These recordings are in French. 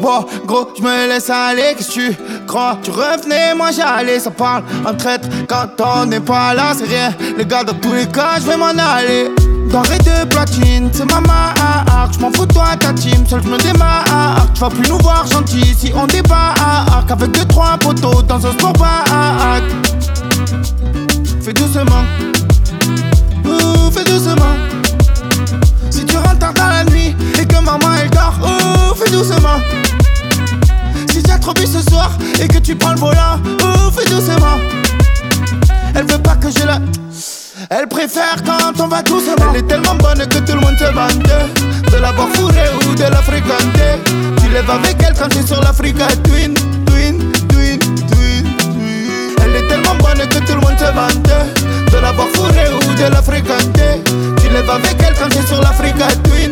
Oh, gros, je me laisse aller, qu'est-ce que tu crois? Tu revenais, moi j'allais, ça parle en traître quand on n'est pas là, c'est rien. Les gars, dans tous les cas, je vais m'en aller. Doré de platine, c'est ma marque. J'm'en fous de toi, ta team, seul j'me démarque. Tu vas plus nous voir gentils si on débarque. Avec 2-3 poteaux dans un sport bac. Fais doucement, fais doucement. Si tu rentres tard dans la nuit et que maman elle dort, fais doucement. Si tu as trop bu ce soir et que tu prends le volant, fais doucement. Elle veut pas que je la... Elle préfère quand on va doucement. Elle est tellement bonne que tout le monde se vante. De la voir fourrer ou de la fréquenter. Tu lèves avec elle quand t'es sur l'Africa Twin. Elle est tellement bonne que tout le monde se vante. De la voir fourrer ou de la fréquenter. Tu lèves avec elle quand t'es sur l'Africa Twin.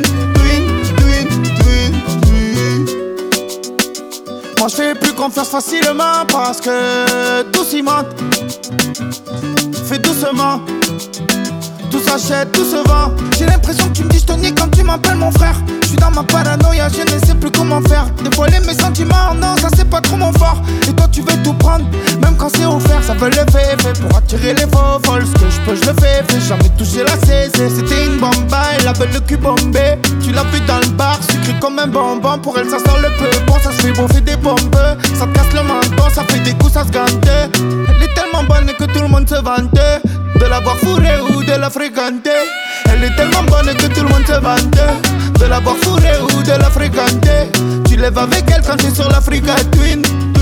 Moi je fais plus confiance facilement parce que tout cimente. Fais doucement. Tout s'achète, tout se vend. J'ai l'impression que tu me dis je te nie quand tu m'appelles mon frère. Je suis dans ma paranoïa, je ne sais plus comment faire. Dévoiler mes sentiments, non ça c'est pas trop mon fort. Et toi tu veux tout prendre, même quand c'est offert. Ça veut le fait pour attirer les faux folles. Ce que je peux je le fais, jamais touché la CC. C'était une bombe, elle avait le cul bombé. Tu l'as vu dans le bar, sucré comme un bonbon. Pour elle ça sent le peu bon, ça se fait bouffer des bombes. Ça te casse le menton, ça fait des coups, ça se gante. Elle est tellement bonne que tout le monde se vante. De la voir fourrer ou de la fréquenter. Elle est tellement bonne que tout le monde se vante. De la voir fourrer ou de la fréquenter. Tu lèves avec elle quand t'es sur l'Africa Twin.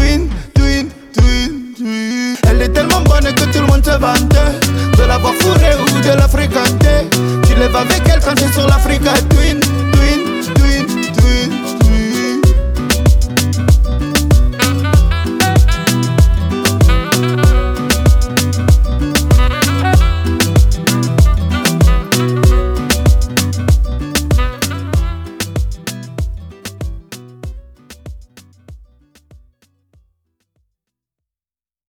Elle est tellement bonne que tout le monde se vante. De la voir fourrer ou de la fréquenter. Tu lèves avec elle quand t'es sur l'Africa Twin.